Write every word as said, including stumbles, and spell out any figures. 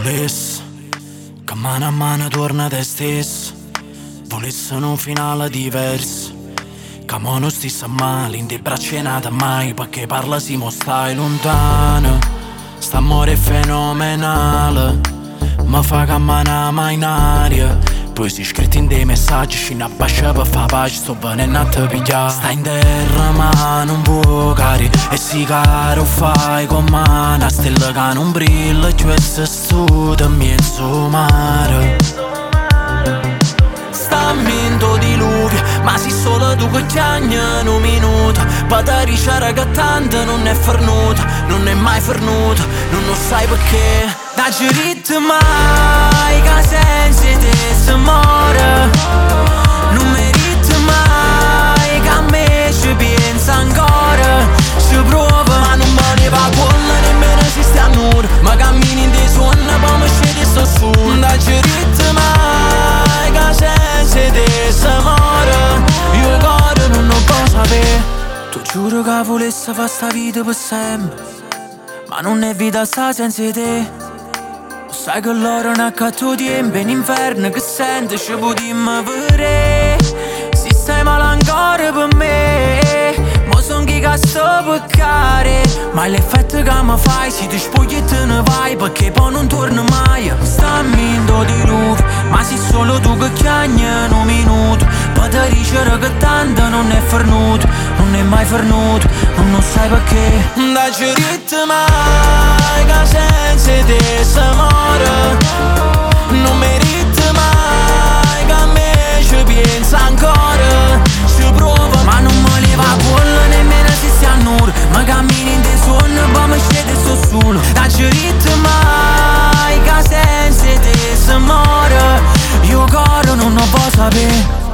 Volesse che mano a mano torna te stesso, volesse un finale diverso, che mo non stessa male, in te braccia nata mai, perché parla si mo stai lontano. St'amore è fenomenale, mi fa camminare in aria. Poi si scritti in dei messaggi, scina a bascia per fa pace, sto venendo a te pigliare. Sta in terra ma non può cari, e si caro fai con mano. A stella che non brilla, cioè se sto in mezzo mare. Sta in mento diluvio, ma si solo tu che chiagni in un minuto. Patariccia che tanto non è fernuta, non è mai fernuta, non lo sai perché. Da giurito mai che senza te si muore, non merito mai che a me ci pensa ancora. Ci prova ma non me ne va quella, nemmeno ci sta a nulla. Ma cammini in dei suoni poi mi scende sto su. Da giurito mai che senza te si muore, io cuore non lo posso sapere. Tu giuro che volesse fare sta vita per sempre, ma non è vita sta senza te. Sai che loro non accatto tempo in inferno che sente ci potremmo vedere. Se stai male ancora per me, mo son chi che sto per care. Ma l'effetto che mi fai se ti spogli e te ne vai, perché poi non torni mai. Sta in mento di luce, ma sei solo tu che chiagni in un minuto. Poi ti dice che tanto non è fernuto, non è mai fernuto, non lo sai perché. Da giurito mai che senza te si muore, non merito mai che a me ci pensa ancora. Ci prova ma non me ne va quella, nemmeno se si annura. Ma cammini in dei suoni poi mi scende sto solo. Da giurito mai che senza te si muore, io coro non lo posso sapere.